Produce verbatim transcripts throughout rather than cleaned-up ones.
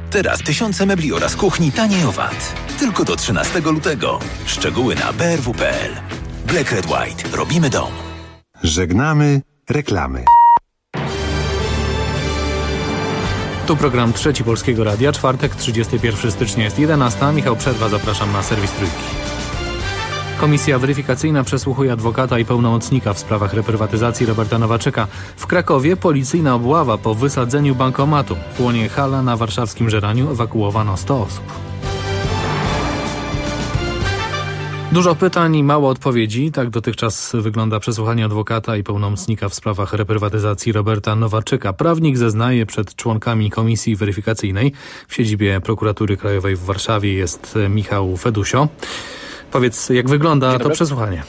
Teraz tysiące mebli oraz kuchni taniej o V A T. Tylko do trzynastego lutego. Szczegóły na b r w kropka p l. Black Red White. Robimy dom. Żegnamy reklamy. Tu program Trzeci Polskiego Radia. Czwartek, trzydziestego pierwszego stycznia jest jedenasta. Michał Przerwa, zapraszam na serwis Trójki. Komisja weryfikacyjna przesłuchuje adwokata i pełnomocnika w sprawach reprywatyzacji Roberta Nowaczyka. W Krakowie policyjna obława po wysadzeniu bankomatu. Płonie hala na warszawskim Żeraniu, ewakuowano sto osób. Dużo pytań i mało odpowiedzi. Tak dotychczas wygląda przesłuchanie adwokata i pełnomocnika w sprawach reprywatyzacji Roberta Nowaczyka. Prawnik zeznaje przed członkami komisji weryfikacyjnej. W siedzibie Prokuratury Krajowej w Warszawie jest Michał Fedusio. Powiedz, jak wygląda to przesłuchanie?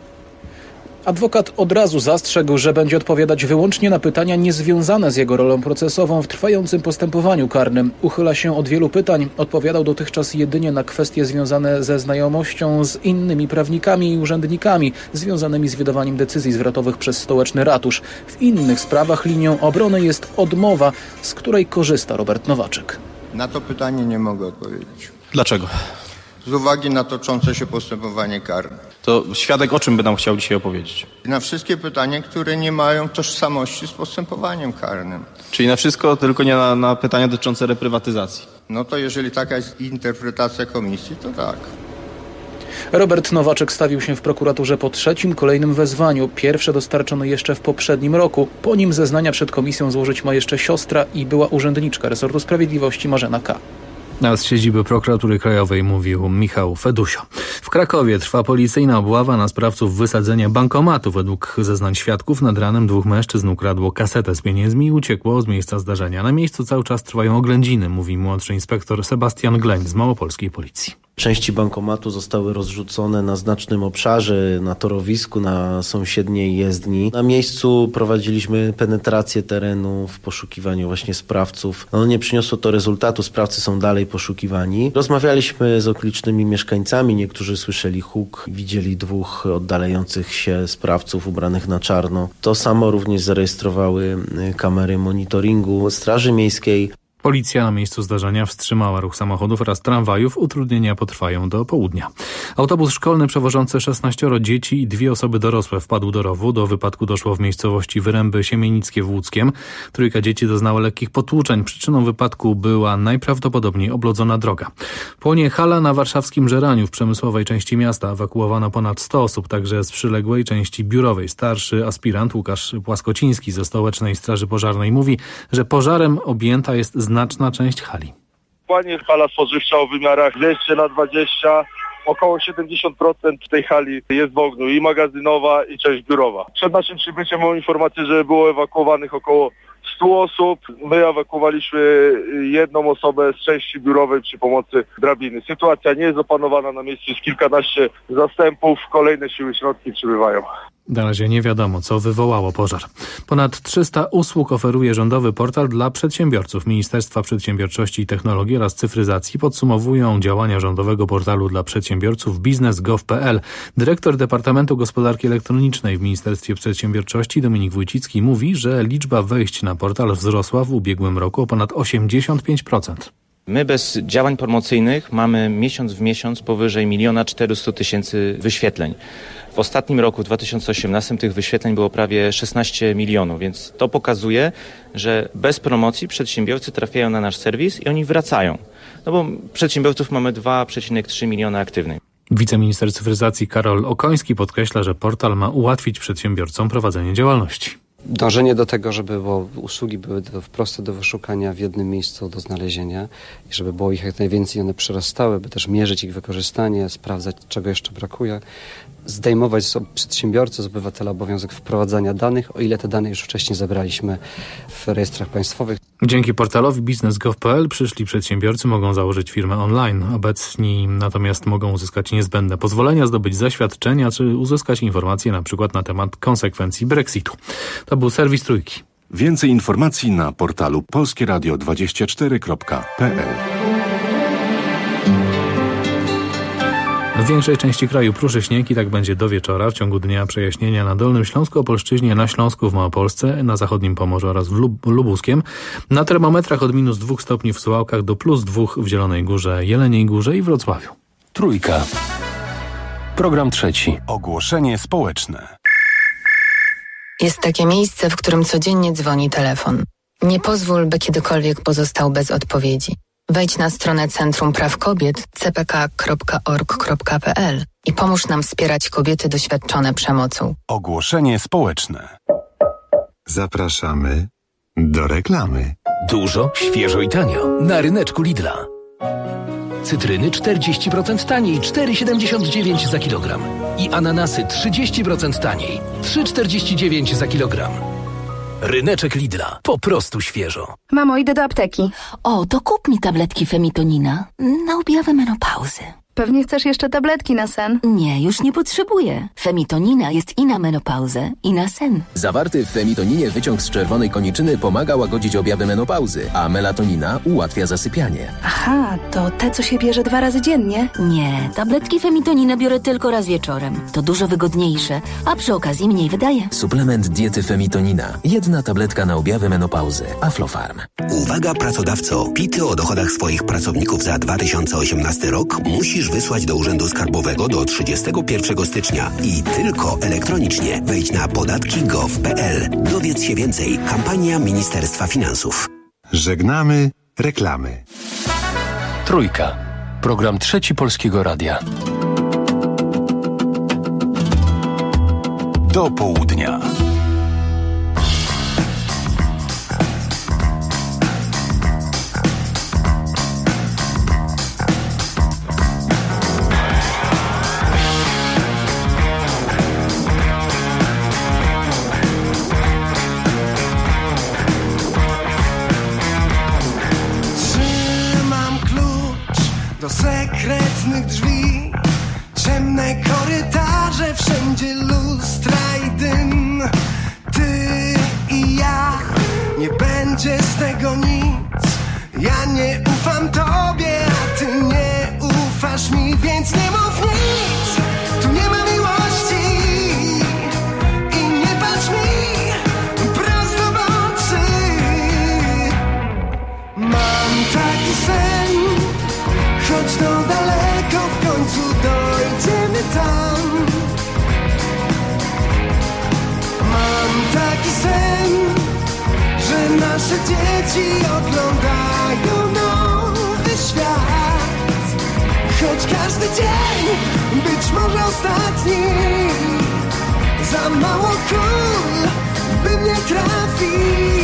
Adwokat od razu zastrzegł, że będzie odpowiadać wyłącznie na pytania niezwiązane z jego rolą procesową w trwającym postępowaniu karnym. Uchyla się od wielu pytań. Odpowiadał dotychczas jedynie na kwestie związane ze znajomością z innymi prawnikami i urzędnikami związanymi z wydawaniem decyzji zwrotowych przez stołeczny ratusz. W innych sprawach linią obrony jest odmowa, z której korzysta Robert Nowaczyk. Na to pytanie nie mogę odpowiedzieć. Dlaczego? Z uwagi na toczące się postępowanie karne. To świadek o czym by nam chciał dzisiaj opowiedzieć? Na wszystkie pytania, które nie mają tożsamości z postępowaniem karnym. Czyli na wszystko, tylko nie na, na pytania dotyczące reprywatyzacji. No to jeżeli taka jest interpretacja komisji, to tak. Robert Nowaczyk stawił się w prokuraturze po trzecim kolejnym wezwaniu. Pierwsze dostarczono jeszcze w poprzednim roku. Po nim zeznania przed komisją złożyć ma jeszcze siostra i była urzędniczka resortu sprawiedliwości Marzena K. A z siedziby Prokuratury Krajowej mówił Michał Fedusio. W Krakowie trwa policyjna obława na sprawców wysadzenia bankomatu. Według zeznań świadków nad ranem dwóch mężczyzn ukradło kasetę z pieniędzmi i uciekło z miejsca zdarzenia. Na miejscu cały czas trwają oględziny, mówi młodszy inspektor Sebastian Gleń z małopolskiej policji. Części bankomatu zostały rozrzucone na znacznym obszarze, na torowisku, na sąsiedniej jezdni. Na miejscu prowadziliśmy penetrację terenu w poszukiwaniu właśnie sprawców. No, nie przyniosło to rezultatu, sprawcy są dalej poszukiwani. Rozmawialiśmy z okolicznymi mieszkańcami, niektórzy słyszeli huk, widzieli dwóch oddalających się sprawców ubranych na czarno. To samo również zarejestrowały kamery monitoringu Straży Miejskiej. Policja na miejscu zdarzenia wstrzymała ruch samochodów oraz tramwajów. Utrudnienia potrwają do południa. Autobus szkolny przewożący szesnaścioro dzieci i dwie osoby dorosłe wpadł do rowu. Do wypadku doszło w miejscowości Wyręby Siemienickie w Łódzkiem. Trójka dzieci doznała lekkich potłuczeń. Przyczyną wypadku była najprawdopodobniej oblodzona droga. Płonie hala na warszawskim Żeraniu w przemysłowej części miasta. Ewakuowano ponad sto osób, także z przyległej części biurowej. Starszy aspirant Łukasz Płaskociński ze Stołecznej Straży Pożarnej mówi, że pożarem objęta jest znaczna część hali. Płonie hala spożywcza o wymiarach dwieście na dwadzieścia. Około siedemdziesiąt procent tej hali jest w ogniu, i magazynowa, i część biurowa. Przed naszym przybyciem mam informację, że było ewakuowanych około stu osób. My ewakuowaliśmy jedną osobę z części biurowej przy pomocy drabiny. Sytuacja nie jest opanowana, na miejscu jest kilkanaście zastępów, kolejne siły środki przybywają. Na razie nie wiadomo, co wywołało pożar. Ponad trzysta usług oferuje rządowy portal dla przedsiębiorców. Ministerstwa Przedsiębiorczości i Technologii oraz Cyfryzacji podsumowują działania rządowego portalu dla przedsiębiorców biznes kropka gov kropka p l. Dyrektor Departamentu Gospodarki Elektronicznej w Ministerstwie Przedsiębiorczości Dominik Wójcicki mówi, że liczba wejść na portal wzrosła w ubiegłym roku o ponad osiemdziesiąt pięć procent. My bez działań promocyjnych mamy miesiąc w miesiąc powyżej miliona czterystu tysięcy wyświetleń. W ostatnim roku, w dwa tysiące osiemnastym, tych wyświetleń było prawie szesnaście milionów, więc to pokazuje, że bez promocji przedsiębiorcy trafiają na nasz serwis i oni wracają. No bo przedsiębiorców mamy dwa przecinek trzy miliona aktywnych. Wiceminister cyfryzacji Karol Okoński podkreśla, że portal ma ułatwić przedsiębiorcom prowadzenie działalności. Dążenie do tego, żeby było, usługi były do, proste do wyszukania w jednym miejscu, do znalezienia i żeby było ich jak najwięcej, one przyrastały, by też mierzyć ich wykorzystanie, sprawdzać, czego jeszcze brakuje, zdejmować z przedsiębiorcy, z obywatela obowiązek wprowadzania danych, o ile te dane już wcześniej zebraliśmy w rejestrach państwowych. Dzięki portalowi biznes kropka gov kropka p l przyszli przedsiębiorcy mogą założyć firmę online. Obecni natomiast mogą uzyskać niezbędne pozwolenia, zdobyć zaświadczenia czy uzyskać informacje na przykład na temat konsekwencji Brexitu. To był serwis Trójki. Więcej informacji na portalu polskie radio dwadzieścia cztery kropka p l. W większej części kraju pruszy śnieg i tak będzie do wieczora. W ciągu dnia przejaśnienia na Dolnym Śląsku, Opolszczyźnie, na Śląsku, w Małopolsce, na zachodnim Pomorzu oraz w Lub- Lubuskiem. Na termometrach od minus dwóch stopni w Suwałkach do plus dwóch w Zielonej Górze, Jeleniej Górze i Wrocławiu. Trójka. Program trzeci. Ogłoszenie społeczne. Jest takie miejsce, w którym codziennie dzwoni telefon. Nie pozwól, by kiedykolwiek pozostał bez odpowiedzi. Wejdź na stronę Centrum Praw Kobiet c p k kropka org kropka p l i pomóż nam wspierać kobiety doświadczone przemocą. Ogłoszenie społeczne. Zapraszamy do reklamy. Dużo, świeżo i tanio na ryneczku Lidla. Cytryny czterdzieści procent taniej, cztery siedemdziesiąt dziewięć za kilogram. I ananasy trzydzieści procent taniej, trzy czterdzieści dziewięć za kilogram. Ryneczek Lidla. Po prostu świeżo. Mamo, idę do apteki. O, to kup mi tabletki Femitonina na objawy menopauzy. Pewnie chcesz jeszcze tabletki na sen? Nie, już nie potrzebuję. Femitonina jest i na menopauzę, i na sen. Zawarty w femitoninie wyciąg z czerwonej koniczyny pomaga łagodzić objawy menopauzy, a melatonina ułatwia zasypianie. Aha, to te, co się bierze dwa razy dziennie? Nie, tabletki Femitonina biorę tylko raz wieczorem. To dużo wygodniejsze, a przy okazji mniej wydaje. Suplement diety Femitonina. Jedna tabletka na objawy menopauzy. Aflofarm. Uwaga pracodawco! Pity o dochodach swoich pracowników za dwa tysiące osiemnasty rok musisz wysłać do Urzędu Skarbowego do trzydziestego pierwszego stycznia i tylko elektronicznie. Wejdź na podatki kropka gov kropka p l. Dowiedz się więcej. Kampania Ministerstwa Finansów. Żegnamy reklamy. Trójka. Program trzeci Polskiego Radia. Do południa. Do sekretnych drzwi, ciemne korytarze, wszędzie lustra i dym. Ty i ja, nie będzie z tego nic. Ja nie ufam tobie, a ty nie ufasz mi, więc nie mów nic. Tu nie ma miłości i nie patrz mi prosto w oczy. Mam taki sen, choć to daleko, w końcu dojdziemy tam. Mam taki sen, że nasze dzieci oglądają nowy świat. Choć każdy dzień być może ostatni, za mało kul, by mnie trafić.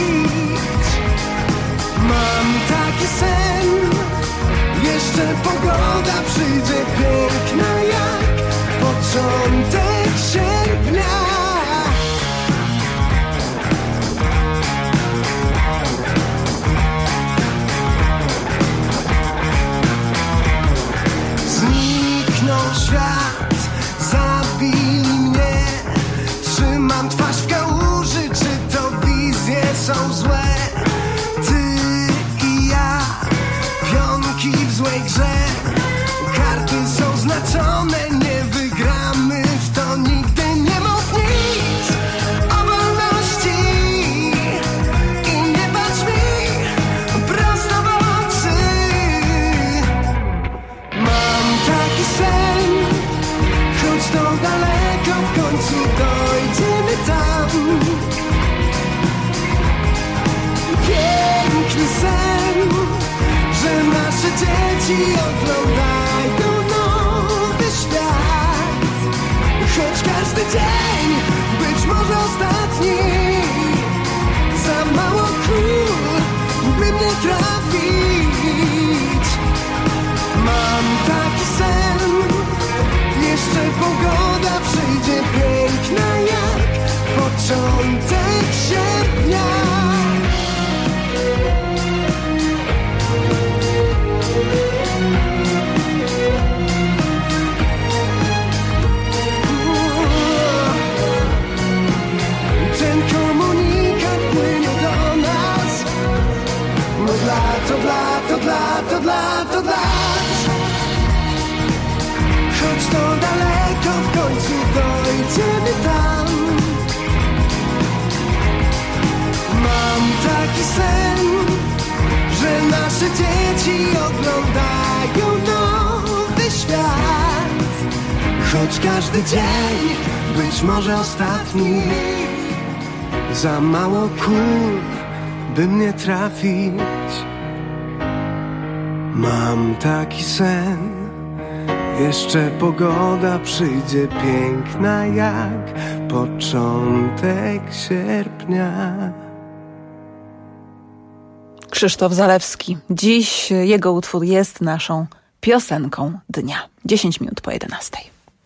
Mam taki sen, jeszcze pogoda przyjdzie piękna jak początek sierpnia. Zniknął świat, zabili mnie. Trzymam twarz w kałuży, czy to wizje są złe? Ty i ja, pionki w złej grze. Karty są znaczone, nie wygramy w to nigdy. Nie mów nic o wolności i nie patrz mi prosto w oczy. Mam taki sen, choć to daleko, w końcu dojdziemy tam. Piękny sen, że nasze dzieci oglądają nowy świat. Choć każdy dzień być może ostatni, za mało kul, by mnie trafić. Mam taki sen, jeszcze pogoda przyjdzie piękna jak początek sierpnia. choć to daleko, w końcu dojdziemy tam. Mam taki sen, że nasze dzieci oglądają nowy świat. Choć każdy dzień być może ostatni, za mało kul, by mnie trafić. Mam taki sen, jeszcze pogoda przyjdzie piękna jak początek sierpnia. Krzysztof Zalewski. Dziś jego utwór jest naszą piosenką dnia. dziesięć minut po jedenastej.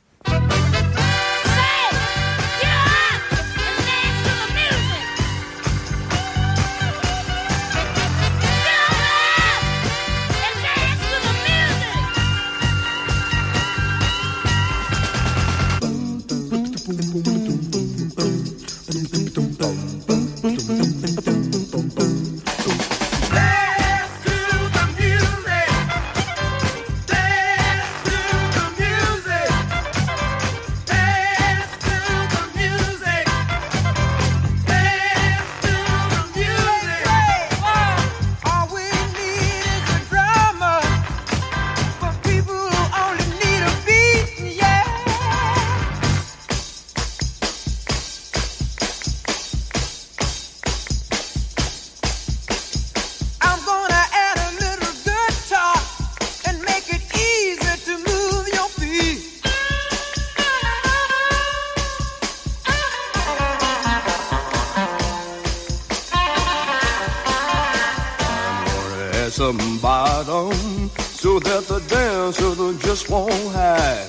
Some bottom so that the dancer just won't hide.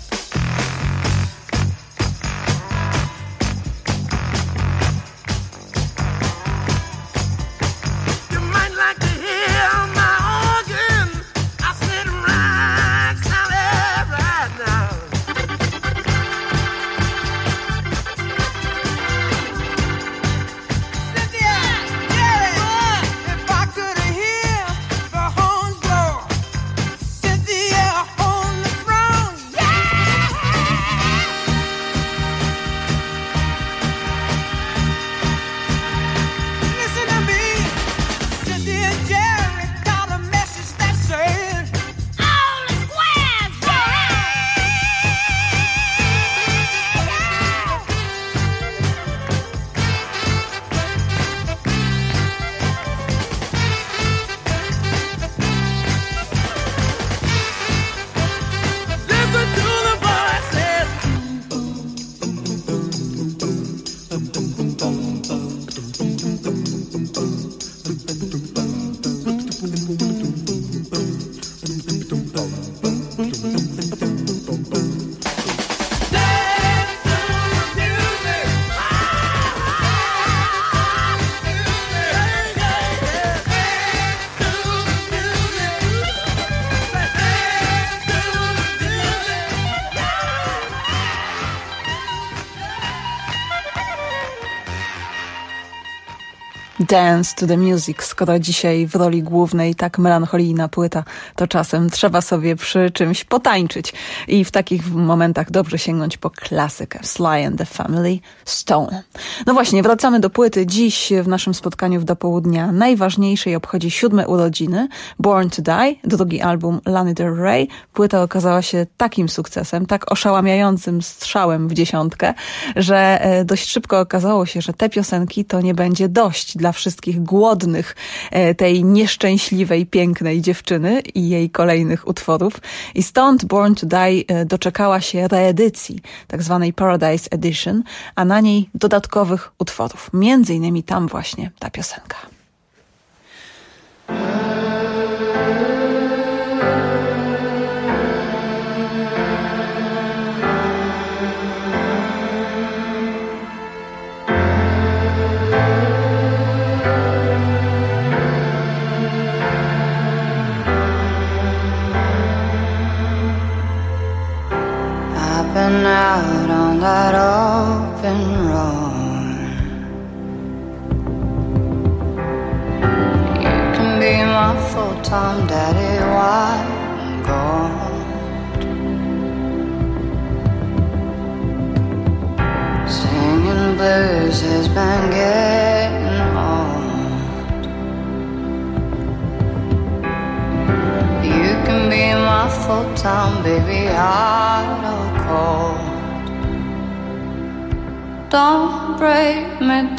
You might like to hear my organ. I said right, solid right now. Cynthia, yeah, if I could hear the horns blow, Cynthia on the throne, yeah. Listen to me, Cynthia and Jerry got a message that says all the squares, listen to the voices. Dance to the Music. Skoro dzisiaj w roli głównej tak melancholijna płyta, to czasem trzeba sobie przy czymś potańczyć. I w takich momentach dobrze sięgnąć po klasykę. Sly and the Family Stone. No właśnie, wracamy do płyty. Dziś w naszym spotkaniu w do południa najważniejszej obchodzi siódme urodziny. Born to Die, drugi album Lana Del Rey. Płyta okazała się takim sukcesem, tak oszałamiającym strzałem w dziesiątkę, że dość szybko okazało się, że te piosenki to nie będzie dość dla wszystkich głodnych tej nieszczęśliwej, pięknej dziewczyny i jej kolejnych utworów. I stąd Born to Die doczekała się reedycji, tak zwanej Paradise Edition, a na niej dodatkowych utworów. Między innymi tam właśnie ta piosenka. Been out on that open road. You can be my full-time daddy while I'm gone. blues has been getting old. You can be my full-time baby, hot or cold. Don't break me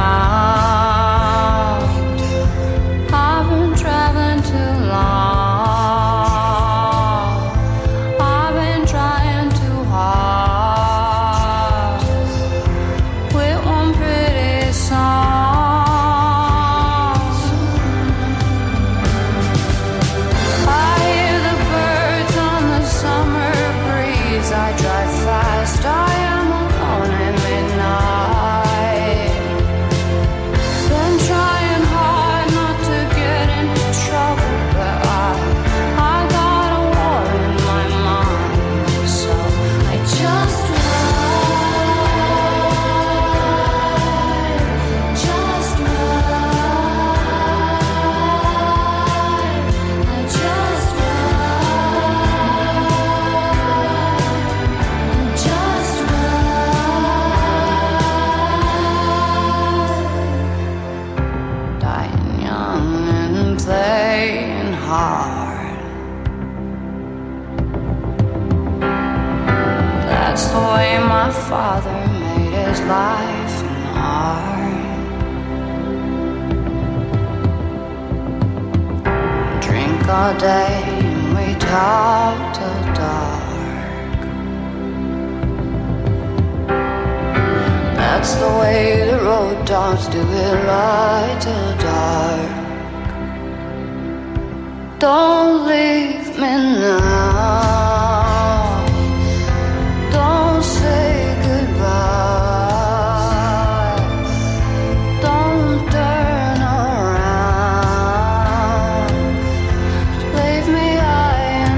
down. I've been traveling too long. I've been trying too hard with one pretty song. I hear the birds on the summer breeze. I drive fast, I am alone in midnight. Been trying hard not to get into trouble, but I, I got a war in my mind, so I just ride, just ride, I just ride, I just ride, dying young and playing hard. That's the way my father made his life and art. Drink all day and we talk till dark. That's the way the road dogs do it, right till dark. Don't leave me now. Don't say goodbye. Don't turn around. Leave me high and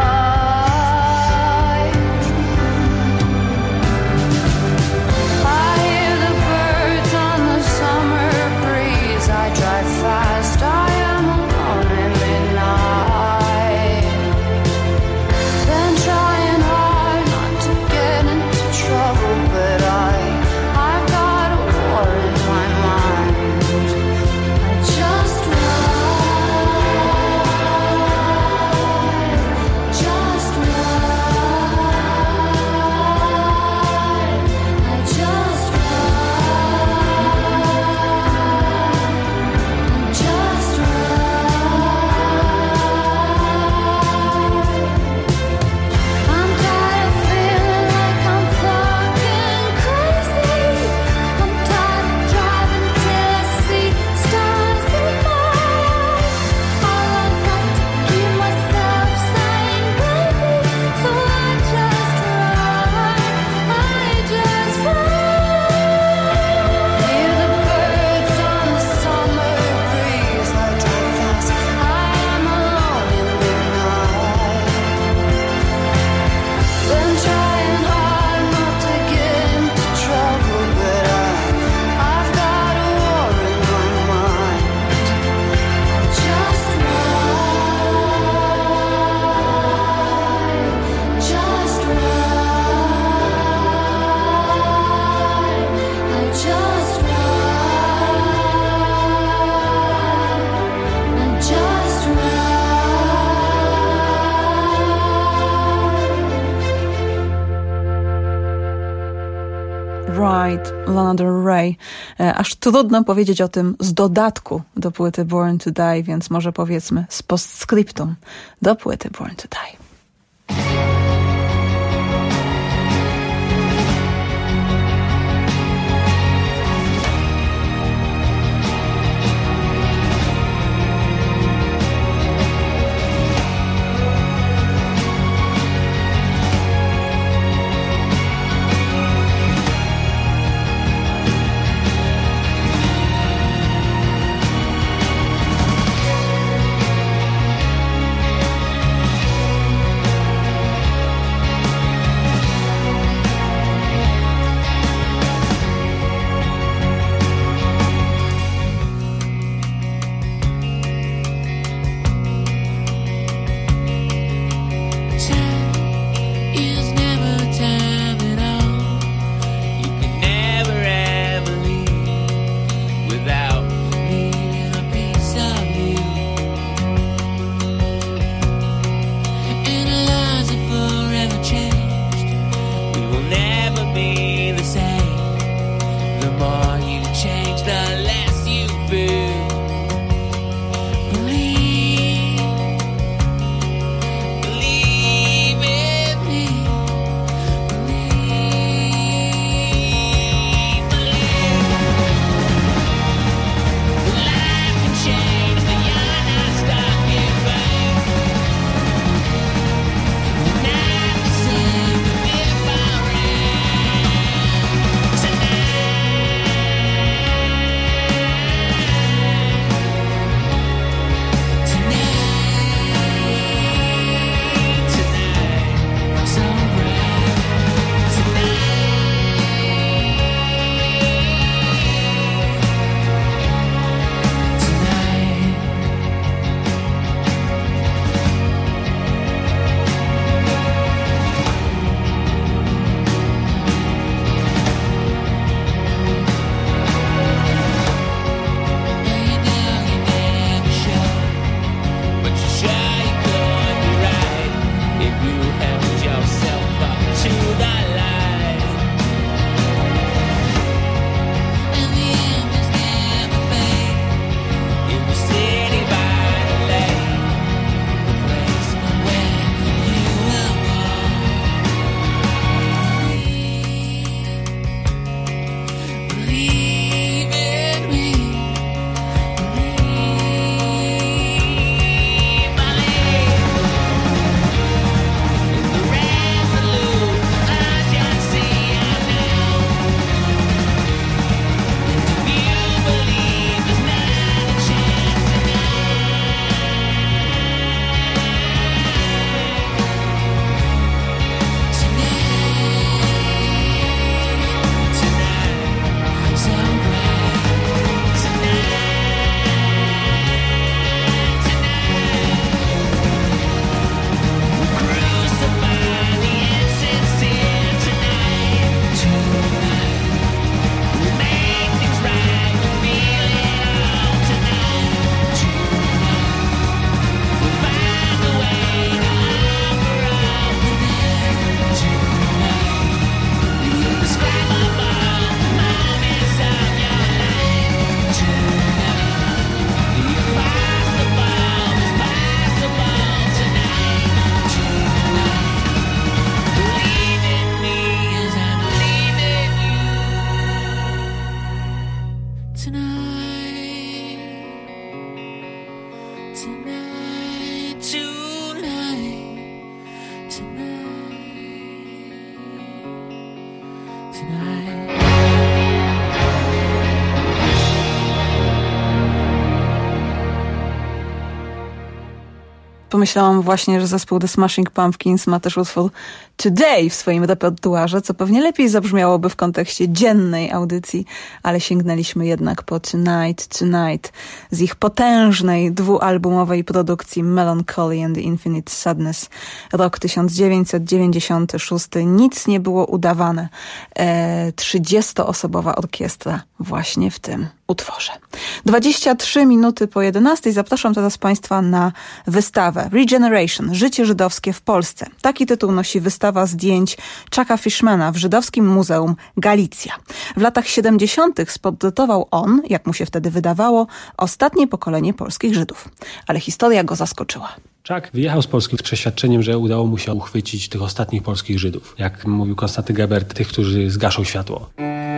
dry. I hear the birds on the summer breeze. I drive fast, I am alone in midnight. Been trying hard not to get into trouble, but I, I've got a war in my mind. I just ride, just ride, I just ride, I just ride. I'm tired of feeling like I'm fucking crazy. I'm tired of driving till I see stars in my eyes. All I've got to keep myself sane, baby. So I just ride, I just ride. Hear the birds on the summer breeze. I drive fast, I am alone in midnight. Been trying hard not to get into trouble, but I, I've got a war in my mind. I just ride, just ride, I just ride, I just ride. Right, Lana Del Rey. E, Aż trudno powiedzieć o tym z dodatku do płyty Born to Die, więc może powiedzmy z postscriptum do płyty Born to Die. I Pomyślałam właśnie, że zespół The Smashing Pumpkins ma też utwór Today w swoim repertuarze, co pewnie lepiej zabrzmiałoby w kontekście dziennej audycji, ale sięgnęliśmy jednak po Tonight, Tonight z ich potężnej dwualbumowej produkcji Melancholy and the Infinite Sadness. Rok tysiąc dziewięćset dziewięćdziesiąty szósty. Nic nie było udawane. E, trzydziestoosobowa orkiestra właśnie w tym utworze. dwadzieścia trzy minuty po jedenastej. Zapraszam teraz Państwa na wystawę Regeneration. Życie żydowskie w Polsce. Taki tytuł nosi wystawa zdjęć Chucka Fishmana w Żydowskim Muzeum Galicja. W latach siedemdziesiątych sportretował on, jak mu się wtedy wydawało, ostatnie pokolenie polskich Żydów. Ale historia go zaskoczyła. Chuck wyjechał z Polski z przeświadczeniem, że udało mu się uchwycić tych ostatnich polskich Żydów. Jak mówił Konstanty Gebert, tych, którzy zgaszą światło.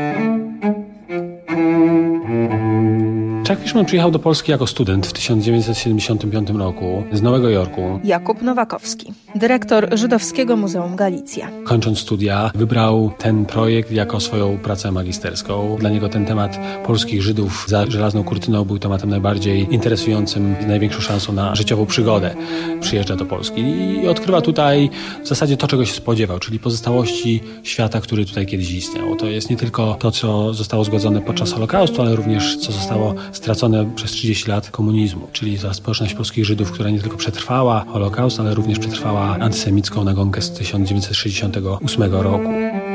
Chuck Fishman przyjechał do Polski jako student w tysiąc dziewięćset siedemdziesiątym piątym roku z Nowego Jorku. Jakub Nowakowski, dyrektor Żydowskiego Muzeum Galicja. Kończąc studia, wybrał ten projekt jako swoją pracę magisterską. Dla niego ten temat polskich Żydów za żelazną kurtyną był tematem najbardziej interesującym, największą szansą na życiową przygodę. Przyjeżdża do Polski i odkrywa tutaj w zasadzie to, czego się spodziewał, czyli pozostałości świata, który tutaj kiedyś istniał. To jest nie tylko to, co zostało zgładzone podczas Holokaustu, ale również co zostało stracone przez trzydzieści lat komunizmu, czyli za społeczność polskich Żydów, która nie tylko przetrwała Holokaust, ale również przetrwała antysemicką nagonkę z tysiąc dziewięćset sześćdziesiątego ósmego roku.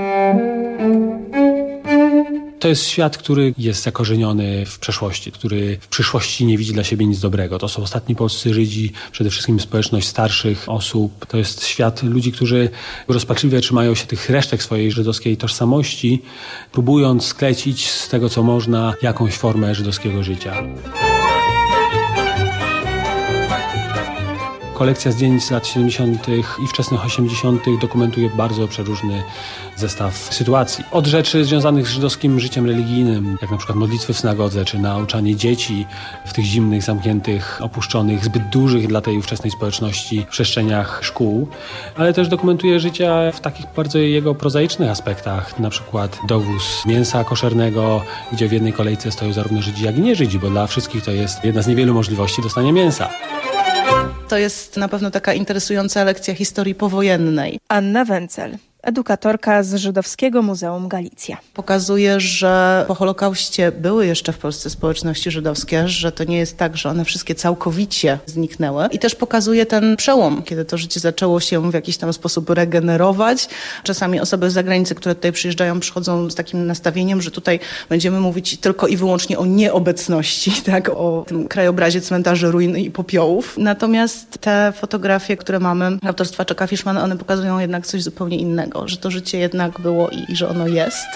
To jest świat, który jest zakorzeniony w przeszłości, który w przyszłości nie widzi dla siebie nic dobrego. To są ostatni polscy Żydzi, przede wszystkim społeczność starszych osób. To jest świat ludzi, którzy rozpaczliwie trzymają się tych resztek swojej żydowskiej tożsamości, próbując sklecić z tego, co można, jakąś formę żydowskiego życia. Kolekcja zdjęć z lat siedemdziesiątych i wczesnych osiemdziesiątych dokumentuje bardzo przeróżny zestaw sytuacji. Od rzeczy związanych z żydowskim życiem religijnym, jak na przykład modlitwy w synagodze, czy nauczanie dzieci w tych zimnych, zamkniętych, opuszczonych, zbyt dużych dla tej ówczesnej społeczności przestrzeniach szkół, ale też dokumentuje życia w takich bardzo jego prozaicznych aspektach, na przykład dowóz mięsa koszernego, gdzie w jednej kolejce stoją zarówno Żydzi, jak i nie Żydzi, bo dla wszystkich to jest jedna z niewielu możliwości dostania mięsa. To jest na pewno taka interesująca lekcja historii powojennej. Anna Wencel, edukatorka z Żydowskiego Muzeum Galicja. Pokazuje, że po Holokauście były jeszcze w Polsce społeczności żydowskie, że to nie jest tak, że one wszystkie całkowicie zniknęły. I też pokazuje ten przełom, kiedy to życie zaczęło się w jakiś tam sposób regenerować. Czasami osoby z zagranicy, które tutaj przyjeżdżają, przychodzą z takim nastawieniem, że tutaj będziemy mówić tylko i wyłącznie o nieobecności, tak, o tym krajobrazie cmentarzy, ruin i popiołów. Natomiast te fotografie, które mamy autorstwa Chucka Fishmana, one pokazują jednak coś zupełnie innego, że to życie jednak było i, i że ono jest.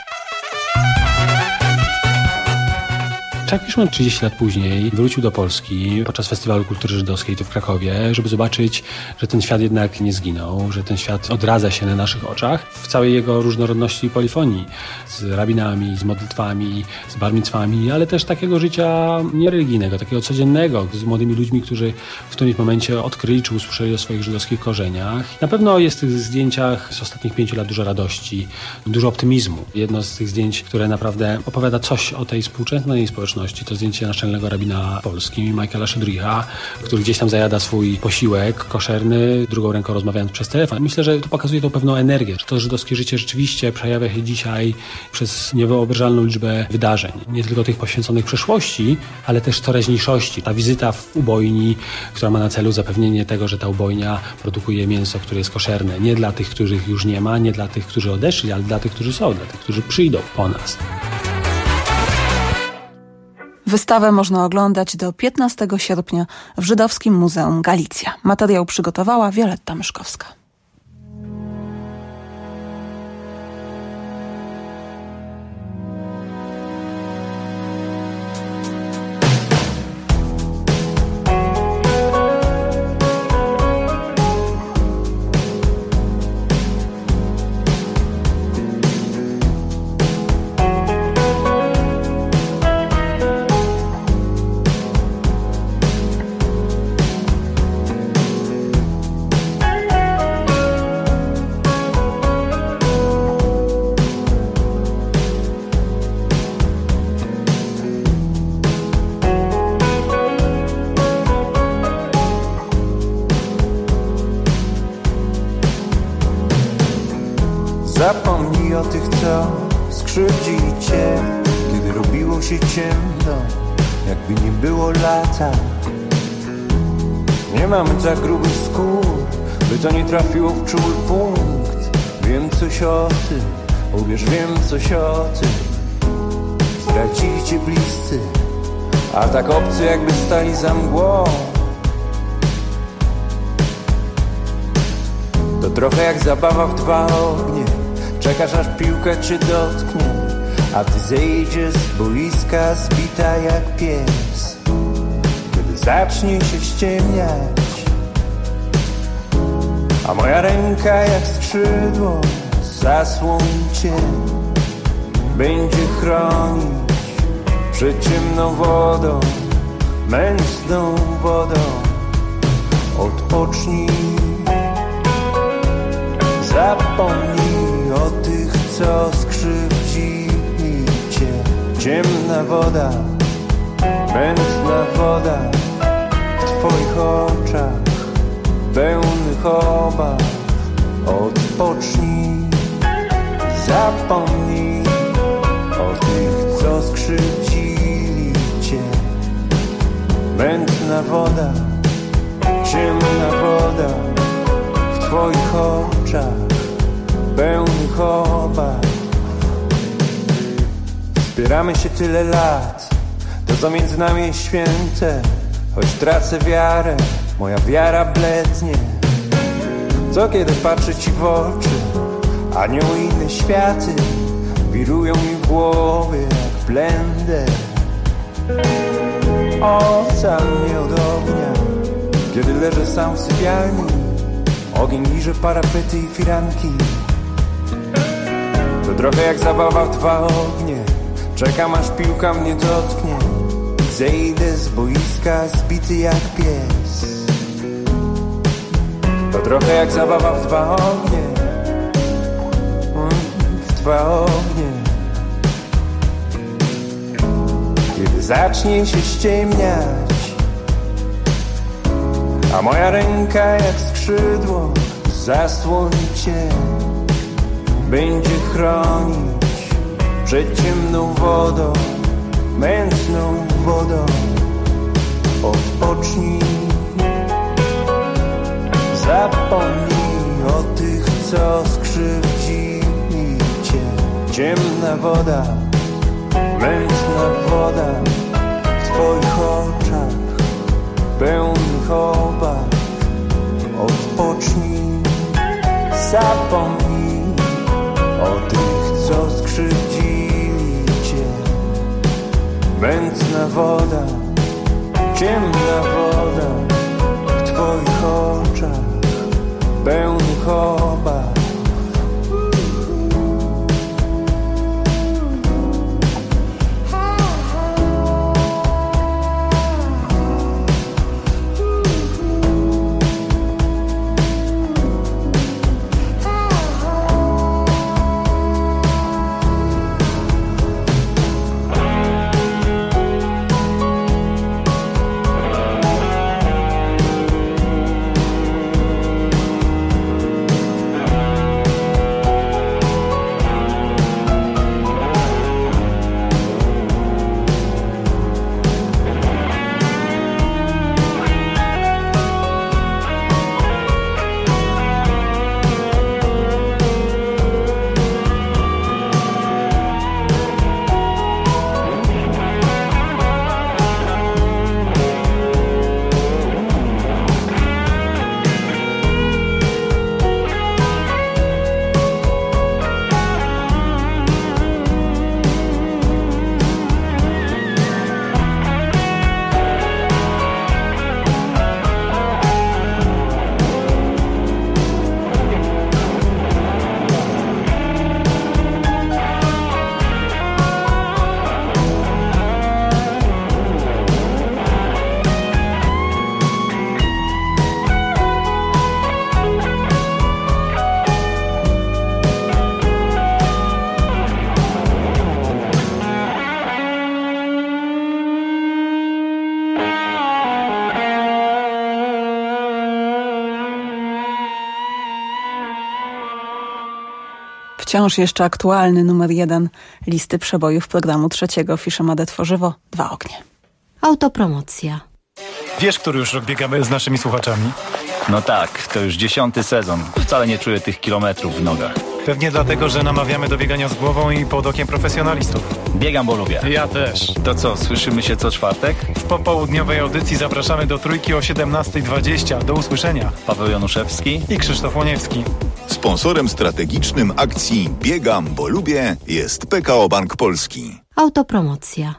Chuck Fishman trzydzieści lat później wrócił do Polski podczas Festiwalu Kultury Żydowskiej tu w Krakowie, żeby zobaczyć, że ten świat jednak nie zginął, że ten świat odradza się na naszych oczach w całej jego różnorodności i polifonii, z rabinami, z modlitwami, z bar micwami, ale też takiego życia niereligijnego, takiego codziennego, z młodymi ludźmi, którzy w którymś momencie odkryli czy usłyszeli o swoich żydowskich korzeniach. Na pewno jest w tych zdjęciach z ostatnich pięciu lat dużo radości, dużo optymizmu. Jedno z tych zdjęć, które naprawdę opowiada coś o tej współczesnej społeczności, to zdjęcie naczelnego rabina Polski, Michaela Szydricha, który gdzieś tam zajada swój posiłek koszerny, drugą ręką rozmawiając przez telefon. Myślę, że to pokazuje tą pewną energię, że to żydowskie życie rzeczywiście przejawia się dzisiaj przez niewyobrażalną liczbę wydarzeń. Nie tylko tych poświęconych przeszłości, ale też teraźniejszości. Ta wizyta w ubojni, która ma na celu zapewnienie tego, że ta ubojnia produkuje mięso, które jest koszerne. Nie dla tych, których już nie ma, nie dla tych, którzy odeszli, ale dla tych, którzy są, dla tych, którzy przyjdą po nas. Wystawę można oglądać do piętnastego sierpnia w Żydowskim Muzeum Galicja. Materiał przygotowała Wioletta Myszkowska. Zapomnij o tych, co skrzywdzili cię, kiedy robiło się ciemno, jakby nie było lata. Nie mamy tak grubych skór, by to nie trafiło w czuły punkt. Wiem coś o tym, uwierz, wiem coś o tym. Zdradzili cię bliscy, a tak obcy, jakby stali za mgłą. To trochę jak zabawa w dwa ognie. Czekasz, aż piłka cię dotknie, a ty zejdziesz z boiska zbita jak pies. Kiedy zacznie się ściemniać, a moja ręka jak skrzydło zasłoni cię, będzie chronić przed ciemną wodą, mętną wodą. Odpocznij, zapomnij o tych, co skrzywdzili cię. Ciemna woda, mętna woda w twoich oczach, pełnych obaw. Odpocznij, zapomnij o tych, co skrzywdzili cię. Mętna woda, ciemna woda w twoich oczach, pełnych obaw. Wspieramy się tyle lat, to co między nami jest święte. Choć tracę wiarę, moja wiara blednie. Co kiedy patrzę ci w oczy, anioły i inne światy wirują mi w głowie jak blender. Ocal mnie od ognia, kiedy leżę sam w sypialni. Ogień liże parapety i firanki. To trochę jak zabawa w dwa ognie. Czekam, aż piłka mnie dotknie. Zejdę z boiska zbity jak pies. To trochę jak zabawa w dwa ognie. W dwa ognie. Kiedy zacznie się ściemniać, a moja ręka jak skrzydło zasłoni cię, będzie chronić przed ciemną wodą, mętną wodą. Odpocznij, zapomnij o tych, co skrzywdzili cię. Ciemna woda, mętna woda w twoich oczach pełnych obaw. Odpocznij, zapomnij o tych, co skrzywdzili cię. Mętna woda, ciemna woda w twoich oczach pełnych obaw. Wciąż jeszcze aktualny numer jeden listy przebojów programu trzeciego Fiszemade Tworzywo. Dwa ognie. Autopromocja. Wiesz, który już rok biegamy z naszymi słuchaczami? No tak, to już dziesiąty sezon. Wcale nie czuję tych kilometrów w nogach. Pewnie dlatego, że namawiamy do biegania z głową i pod okiem profesjonalistów. Biegam, bo lubię. Ja też. To co, słyszymy się co czwartek? W popołudniowej audycji zapraszamy do Trójki o siedemnasta dwadzieścia. Do usłyszenia. Paweł Januszewski i Krzysztof Łoniewski. Sponsorem strategicznym akcji Biegam, bo lubię jest P K O Bank Polski. Autopromocja.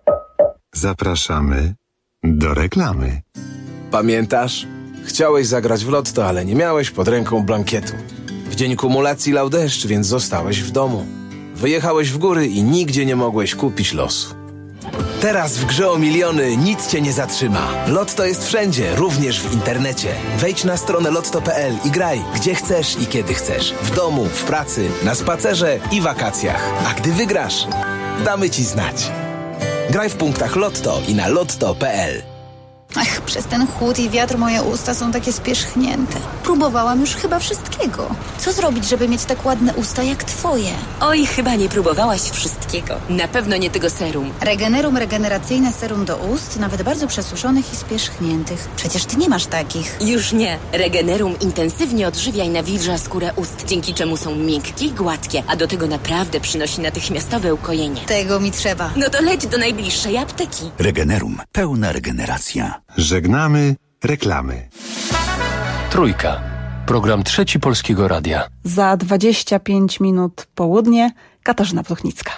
Zapraszamy do reklamy. Pamiętasz? Chciałeś zagrać w lotto, ale nie miałeś pod ręką blankietu. W dzień kumulacji lał deszcz, więc zostałeś w domu. Wyjechałeś w góry i nigdzie nie mogłeś kupić losu. Teraz w grze o miliony nic cię nie zatrzyma. Lotto jest wszędzie, również w internecie. Wejdź na stronę lotto kropka p l i graj, gdzie chcesz i kiedy chcesz. W domu, w pracy, na spacerze i wakacjach. A gdy wygrasz, damy ci znać. Graj w punktach Lotto i na lotto kropka p l. Ach, przez ten chłód i wiatr moje usta są takie spierzchnięte. Próbowałam już chyba wszystkiego. Co zrobić, żeby mieć tak ładne usta jak twoje? Oj, chyba nie próbowałaś wszystkiego. Na pewno nie tego serum. Regenerum regeneracyjne serum do ust, nawet bardzo przesuszonych i spierzchniętych. Przecież ty nie masz takich. Już nie. Regenerum intensywnie odżywia i nawilża skórę ust, dzięki czemu są miękkie i gładkie, a do tego naprawdę przynosi natychmiastowe ukojenie. Tego mi trzeba. No to leć do najbliższej apteki. Regenerum. Pełna regeneracja. Żegnamy reklamy. Trójka. Program Trzeci Polskiego Radia. Za dwadzieścia pięć minut południe Katarzyna Pruchnicka.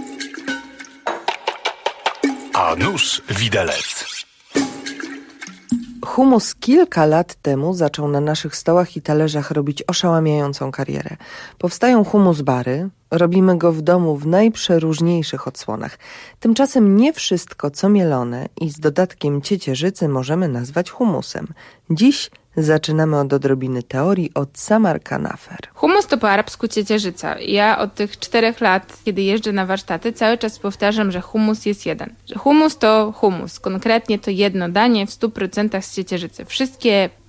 A nuż widelec. Humus kilka lat temu zaczął na naszych stołach i talerzach robić oszałamiającą karierę. Powstają humus bary, robimy go w domu w najprzeróżniejszych odsłonach. Tymczasem nie wszystko, co mielone i z dodatkiem ciecierzycy możemy nazwać humusem. Dziś zaczynamy od odrobiny teorii od Samar Kanafer. Humus to po arabsku ciecierzyca. Ja od tych czterech lat, kiedy jeżdżę na warsztaty, cały czas powtarzam, że humus jest jeden. Że humus to humus. Konkretnie to jedno danie w stu procentach z ciecierzycy. Wszystkie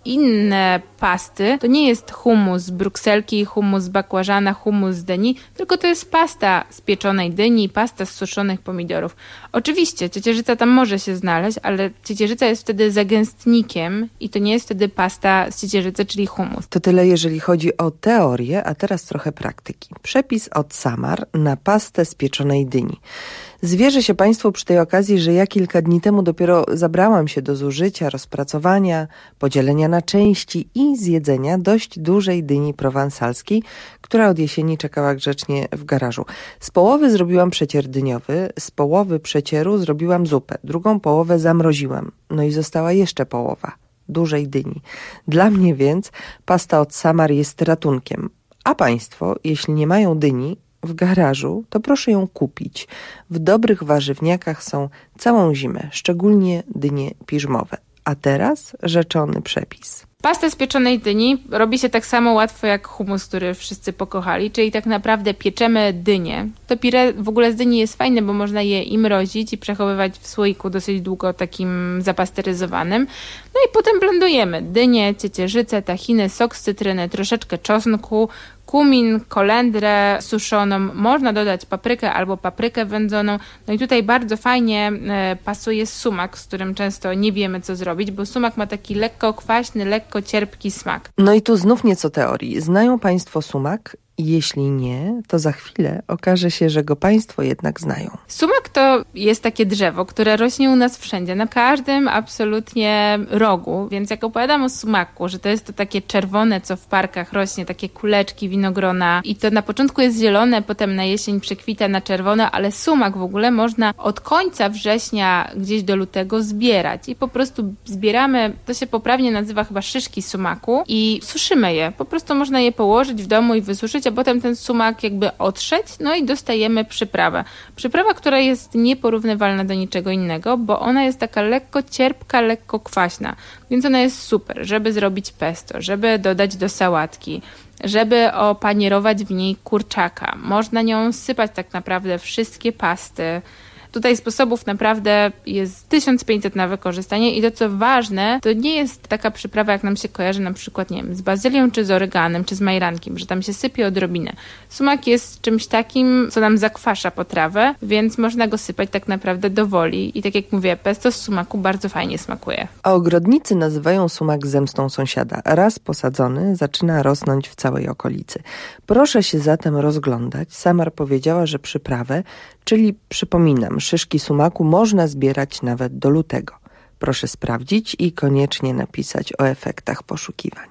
inne pasty, to nie jest hummus z brukselki, hummus z bakłażana, hummus z dyni, tylko to jest pasta z pieczonej dyni, pasta z suszonych pomidorów. Oczywiście ciecierzyca tam może się znaleźć, ale ciecierzyca jest wtedy zagęstnikiem i to nie jest wtedy pasta z ciecierzycy, czyli hummus. To tyle, jeżeli chodzi o teorię, a teraz trochę praktyki. Przepis od Samar na pastę z pieczonej dyni. Zwierzę się Państwu przy tej okazji, że ja kilka dni temu dopiero zabrałam się do zużycia, rozpracowania, podzielenia na części i zjedzenia dość dużej dyni prowansalskiej, która od jesieni czekała grzecznie w garażu. Z połowy zrobiłam przecier dyniowy, z połowy przecieru zrobiłam zupę, drugą połowę zamroziłam, no i została jeszcze połowa dużej dyni. Dla mnie więc pasta od Samar jest ratunkiem, a Państwo, jeśli nie mają dyni w garażu, to proszę ją kupić. W dobrych warzywniakach są całą zimę, szczególnie dynie piżmowe. A teraz rzeczony przepis. Pastę z pieczonej dyni robi się tak samo łatwo jak hummus, który wszyscy pokochali, czyli tak naprawdę pieczemy dynię. To puree w ogóle z dyni jest fajne, bo można je i mrozić i przechowywać w słoiku dosyć długo, takim zapasteryzowanym. No i potem blendujemy dynię, ciecierzycę, tahiny, sok z cytryny, troszeczkę czosnku, kumin, kolendrę suszoną, można dodać paprykę albo paprykę wędzoną. No i tutaj bardzo fajnie e, pasuje sumak, z którym często nie wiemy co zrobić, bo sumak ma taki lekko kwaśny, lekko cierpki smak. No i tu znów nieco teorii. Znają Państwo sumak? Jeśli nie, to za chwilę okaże się, że go Państwo jednak znają. Sumak to jest takie drzewo, które rośnie u nas wszędzie, na każdym absolutnie rogu, więc jak opowiadam o sumaku, że to jest to takie czerwone, co w parkach rośnie, takie kuleczki winogrona i to na początku jest zielone, potem na jesień przekwita na czerwone, ale sumak w ogóle można od końca września gdzieś do lutego zbierać i po prostu zbieramy, to się poprawnie nazywa chyba szyszki sumaku i suszymy je, po prostu można je położyć w domu i wysuszyć, a potem ten sumak jakby otrzeć, no i dostajemy przyprawę. Przyprawa, która jest nieporównywalna do niczego innego, bo ona jest taka lekko cierpka, lekko kwaśna, więc ona jest super, żeby zrobić pesto, żeby dodać do sałatki, żeby opanierować w niej kurczaka. Można nią sypać tak naprawdę wszystkie pasty. Tutaj sposobów naprawdę jest tysiąc pięćset na wykorzystanie i to co ważne, to nie jest taka przyprawa jak nam się kojarzy na przykład, nie wiem, z bazylią czy z oryganem, czy z majrankiem, że tam się sypie odrobinę. Sumak jest czymś takim, co nam zakwasza potrawę, więc można go sypać tak naprawdę do woli i tak jak mówię, pesto z sumaku bardzo fajnie smakuje. A ogrodnicy nazywają sumak zemstą sąsiada. Raz posadzony zaczyna rosnąć w całej okolicy. Proszę się zatem rozglądać. Samar powiedziała, że przyprawę, czyli przypominam, szyszki sumaku można zbierać nawet do lutego. Proszę sprawdzić i koniecznie napisać o efektach poszukiwań.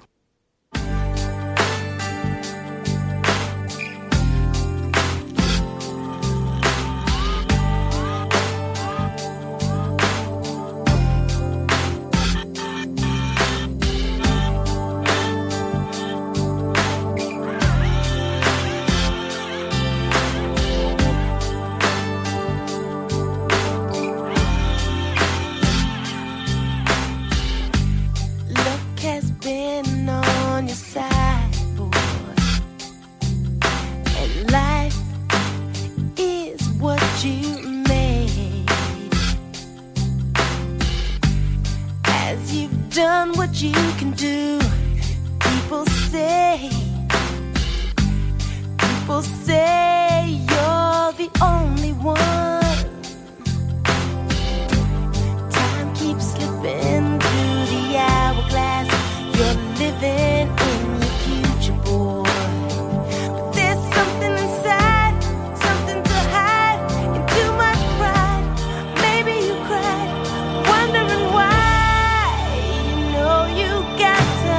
Done what you can do. People say, people say you're the only one. Time keeps slipping through the hourglass. You're living in your future, boy. But there's something inside, something to hide, and too much pride. Maybe you cried, wondering why. You got to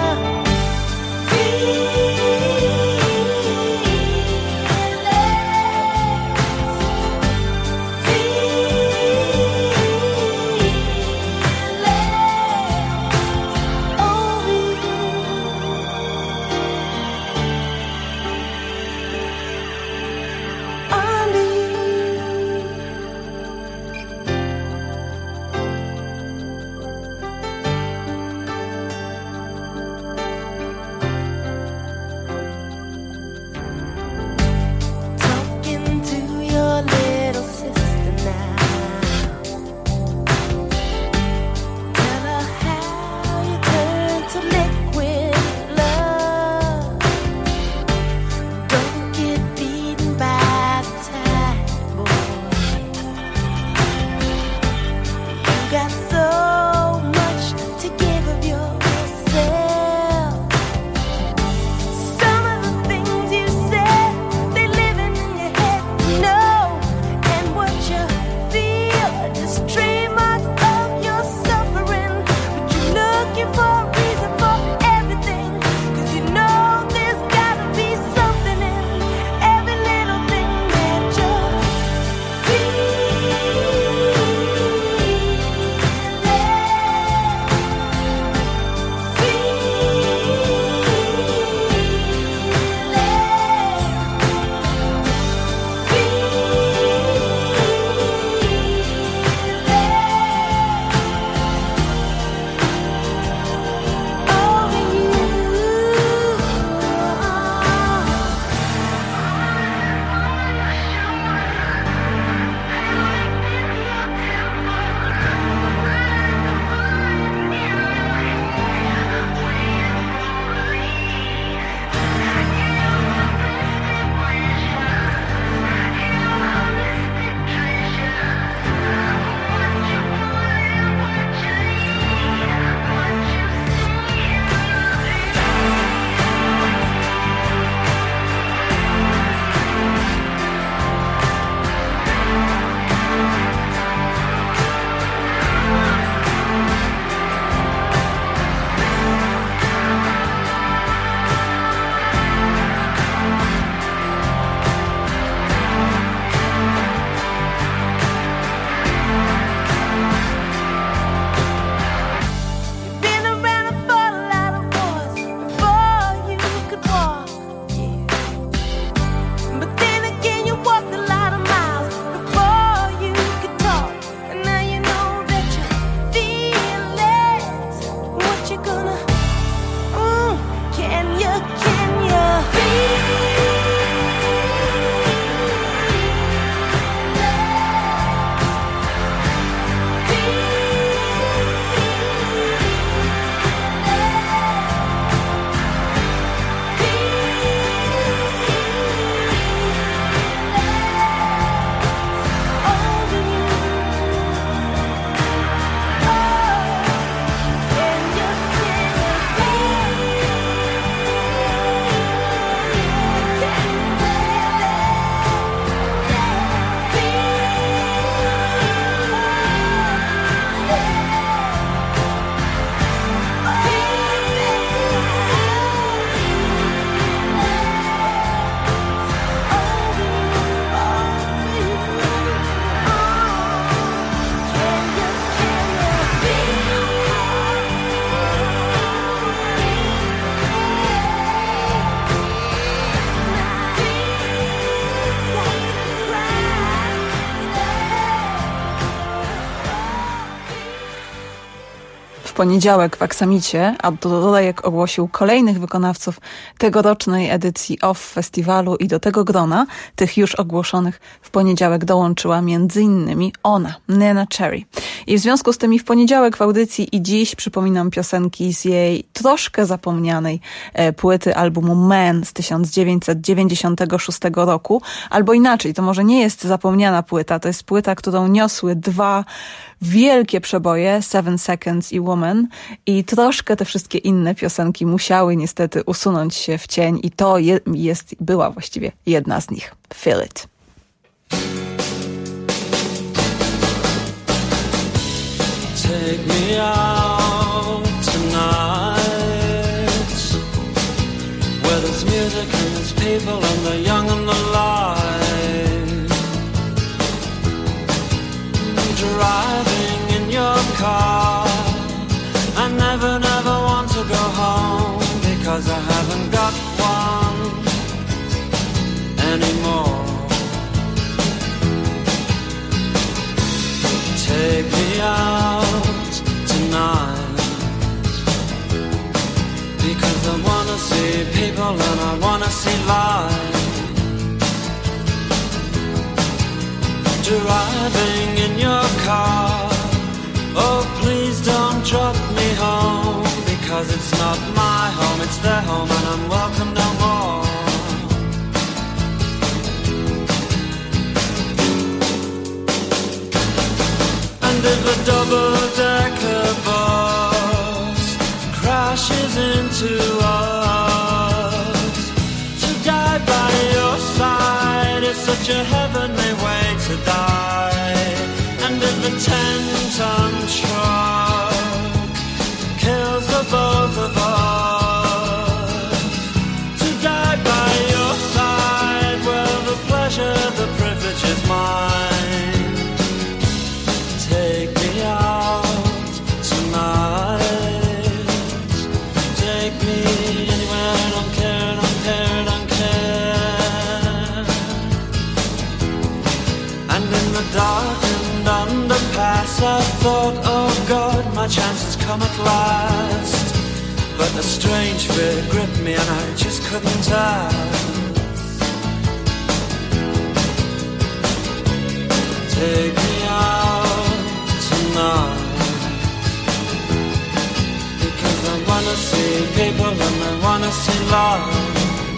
poniedziałek w Aksamicie, a Dodajek ogłosił kolejnych wykonawców tegorocznej edycji Off Festiwalu i do tego grona, tych już ogłoszonych w poniedziałek dołączyła między innymi ona, Neneh Cherry. I w związku z tym i w poniedziałek w audycji i dziś przypominam piosenki z jej troszkę zapomnianej e, płyty albumu Man z tysiąc dziewięćset dziewięćdziesiątego szóstego roku, albo inaczej, to może nie jest zapomniana płyta, to jest płyta, którą niosły dwa wielkie przeboje, Seven Seconds i Woman, i troszkę te wszystkie inne piosenki musiały niestety usunąć się w cień i to je, jest, była właściwie jedna z nich. Feel It. Take me out tonight, where there's music and there's people and the young and the light. Driving in your car, I never, never want to go home, because I haven't got one anymore. Take me out tonight, because I wanna see people and I wanna see life. Driving in your car, oh please don't drop me home, because it's not my home, it's their home and I'm welcome no more. And if a double-decker bus crashes into us, to die by your side is such a heavenly way to die. And if a ten-ton truck kills the both of us, to die by your side, well, the pleasure, the privilege is mine. Take me out tonight, take me anywhere, I don't care, I don't care, I don't care. And in the darkened underpass I thought, oh God, my chance has come at last. But a strange fear gripped me and I just couldn't ask. Take me out tonight, because I wanna see people and I wanna see love.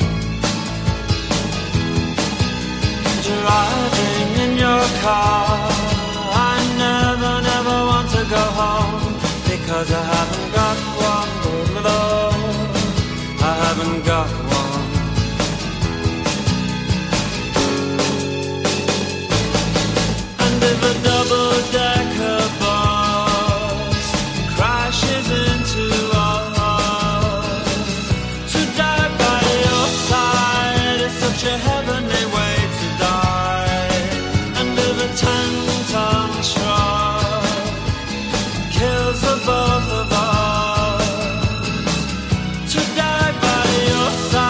Driving in your car, I never, never want to go home, because I haven't got one, oh Lord, I haven't got one. And if a double-decker bus crashes into us, to die by your side is such a heavenly way to die. And if a ten-ton truck kills the both of us, to die by your side.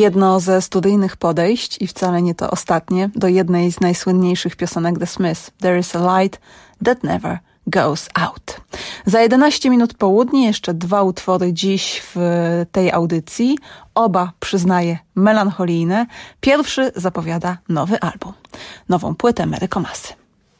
jedno ze studyjnych podejść i wcale nie to ostatnie do jednej z najsłynniejszych piosenek The Smiths, There is a light that never goes out. Za jedenaście minut południe jeszcze dwa utwory dziś w tej audycji. Oba, przyznaję, melancholijne. Pierwszy zapowiada nowy album, nową płytę Mary Komasy.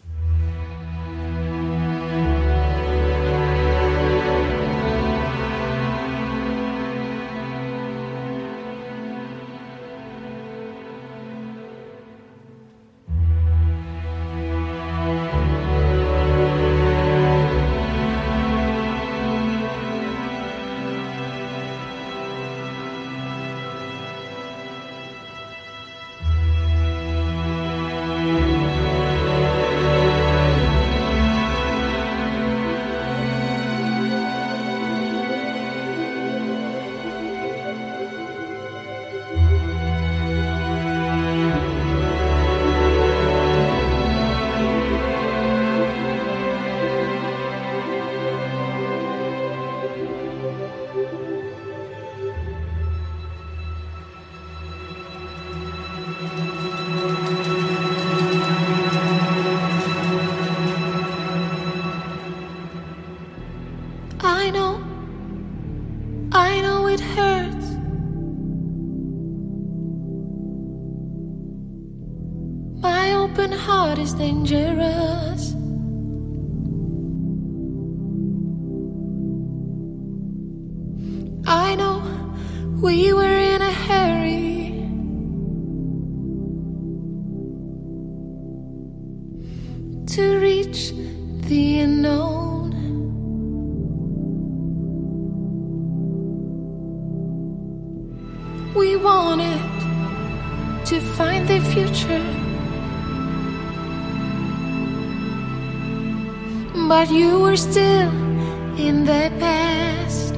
Dangerous. I know we were in a hurry. To reach the unknown. We wanted to find the future. But you were still in the past.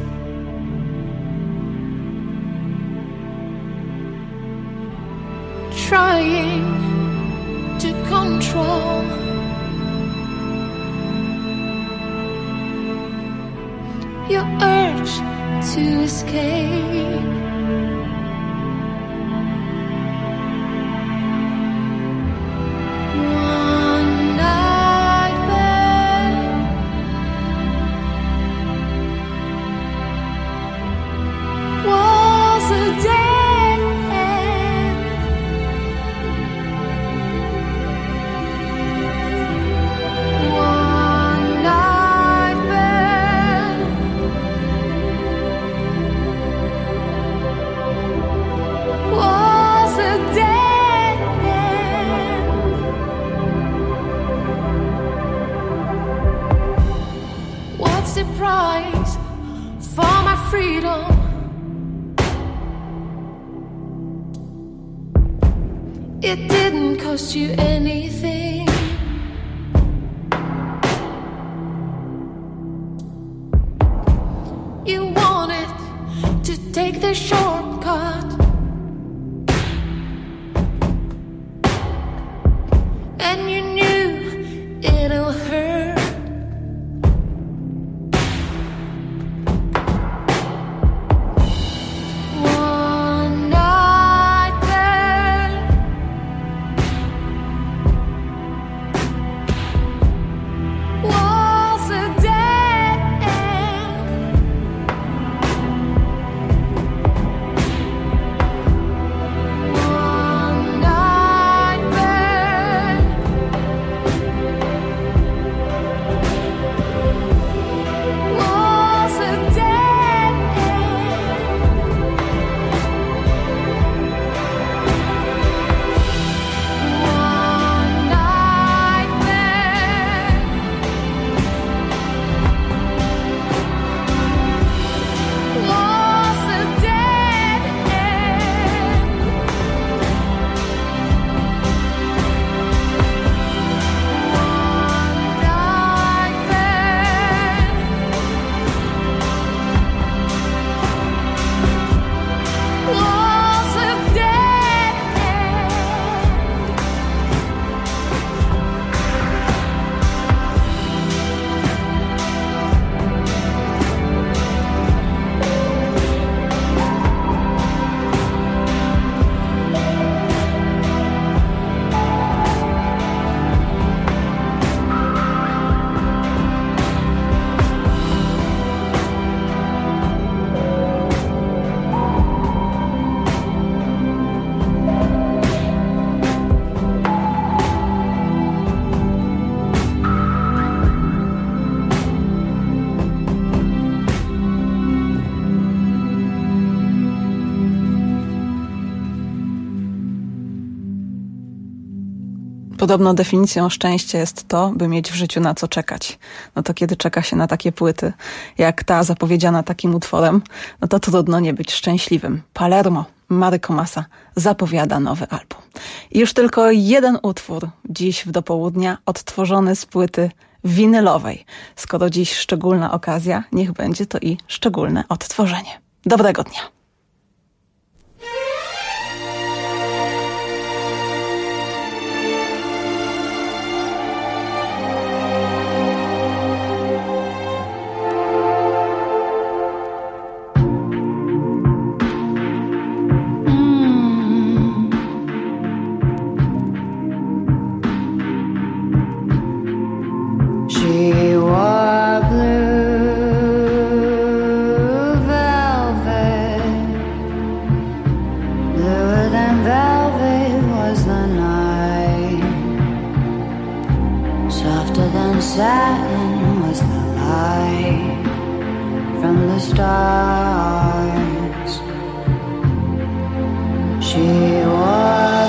Trying to control your urge to escape. It didn't cost you anything. You wanted to take the shortcut, and you knew it'll hurt. Podobno definicją szczęścia jest to, by mieć w życiu na co czekać. No to kiedy czeka się na takie płyty, jak ta zapowiedziana takim utworem, no to trudno nie być szczęśliwym. Palermo, Marco Massa zapowiada nowy album. I już tylko jeden utwór dziś w dopołudnia odtworzony z płyty winylowej. Skoro dziś szczególna okazja, niech będzie to i szczególne odtworzenie. Dobrego dnia. She wore blue velvet, bluer than velvet was the night, softer than satin was the light from the stars. She wore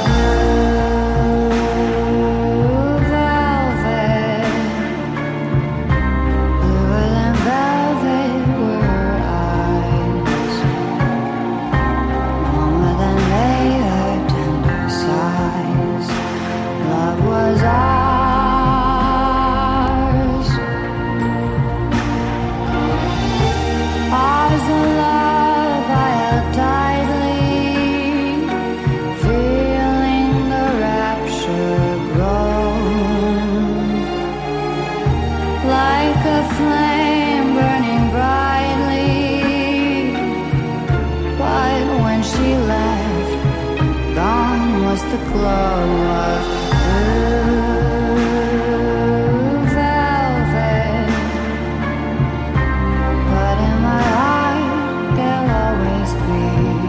the glow of blue velvet, but in my heart there'll always be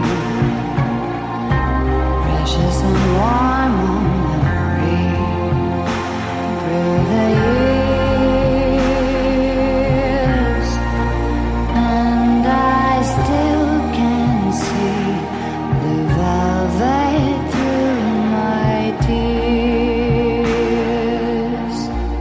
precious and warm memory through the years, and I still can see blue velvet through my tears.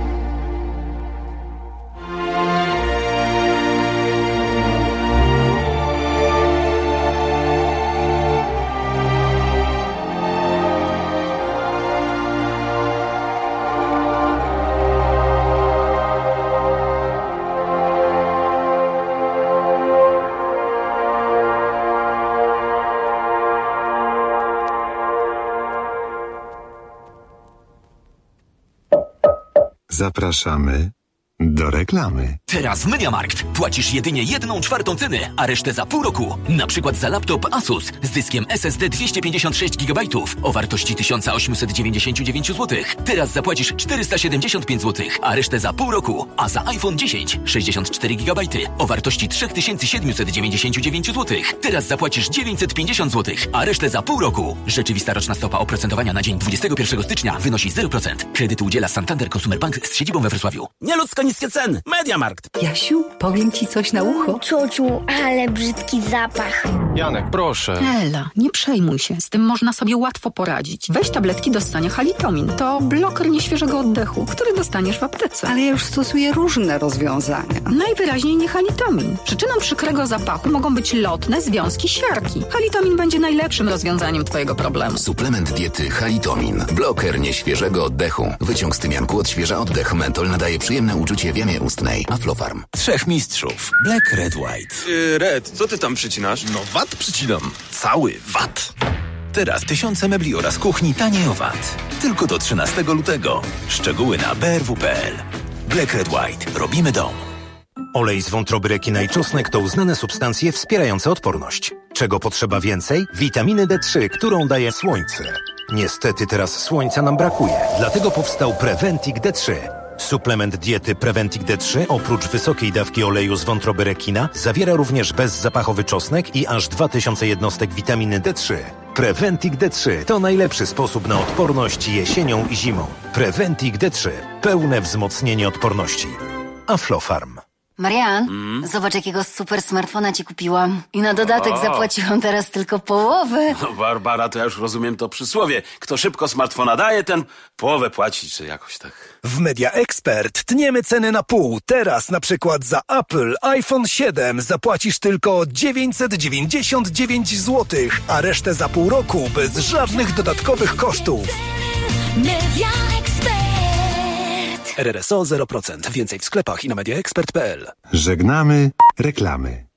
Zapraszamy do reklamy. Teraz w MediaMarkt płacisz jedynie jedną czwartą ceny, a resztę za pół roku. Na przykład za laptop Asus z dyskiem S S D dwieście pięćdziesiąt sześć gigabajtów o wartości tysiąc osiemset dziewięćdziesiąt dziewięć złotych. Teraz zapłacisz czterysta siedemdziesiąt pięć złotych, a resztę za pół roku. A za iPhone dziesięć sześćdziesiąt cztery gigabajty o wartości trzy tysiące siedemset dziewięćdziesiąt dziewięć złotych. Teraz zapłacisz dziewięćset pięćdziesiąt złotych, a resztę za pół roku. Rzeczywista roczna stopa oprocentowania na dzień dwudziestego pierwszego stycznia wynosi zero procent. Kredyt udziela Santander Consumer Bank z siedzibą we Wrocławiu. Nieludzko niskie ceny. MediaMarkt. Jasiu, powiem ci coś na ucho. Ciociu, ale brzydki zapach. Janek, proszę. Ela, nie przejmuj się. Z tym można sobie łatwo poradzić. Weź tabletki do ssania Halitomin. To bloker nieświeżego oddechu, który dostaniesz w aptece. Ale ja już stosuję różne rozwiązania. Najwyraźniej nie Halitomin. Przyczyną przykrego zapachu mogą być lotne związki siarki. Halitomin będzie najlepszym rozwiązaniem twojego problemu. Suplement diety Halitomin. Bloker nieświeżego oddechu. Wyciąg z tymianku odświeża oddech. Mentol nadaje przyjemne uczucie w jamie ustnej. Aflofarm. Trzech mistrzów. Black, Red, White. Yy, Red, co ty tam przycinasz? No wat przycinam. Cały wat. Teraz tysiące mebli oraz kuchni taniej o wat. Tylko do trzynastego lutego. Szczegóły na b r w kropka p l. Black, Red, White. Robimy dom. Olej z wątroby rekina i czosnek to uznane substancje wspierające odporność. Czego potrzeba więcej? Witaminy D trzy, którą daje słońce. Niestety teraz słońca nam brakuje, dlatego powstał Preventic D trzy. Suplement diety Preventic D trzy oprócz wysokiej dawki oleju z wątroby rekina zawiera również bezzapachowy czosnek i aż dwa tysiące jednostek witaminy D trzy. Preventic D trzy to najlepszy sposób na odporność jesienią i zimą. Preventic D trzy. Pełne wzmocnienie odporności. Aflofarm. Marian, zobacz jakiego super smartfona ci kupiłam. I na dodatek O. zapłaciłam teraz tylko połowę. No Barbara, to ja już rozumiem to przysłowie. Kto szybko smartfona daje, ten połowę płaci, czy jakoś tak. W Media Expert tniemy ceny na pół. Teraz na przykład za Apple iPhone siedem zapłacisz tylko dziewięćset dziewięćdziesiąt dziewięć złotych, a resztę za pół roku bez żadnych dodatkowych kosztów. Media Expert. R R S O zero procent. Więcej w sklepach i na media expert kropka p l. Żegnamy reklamy.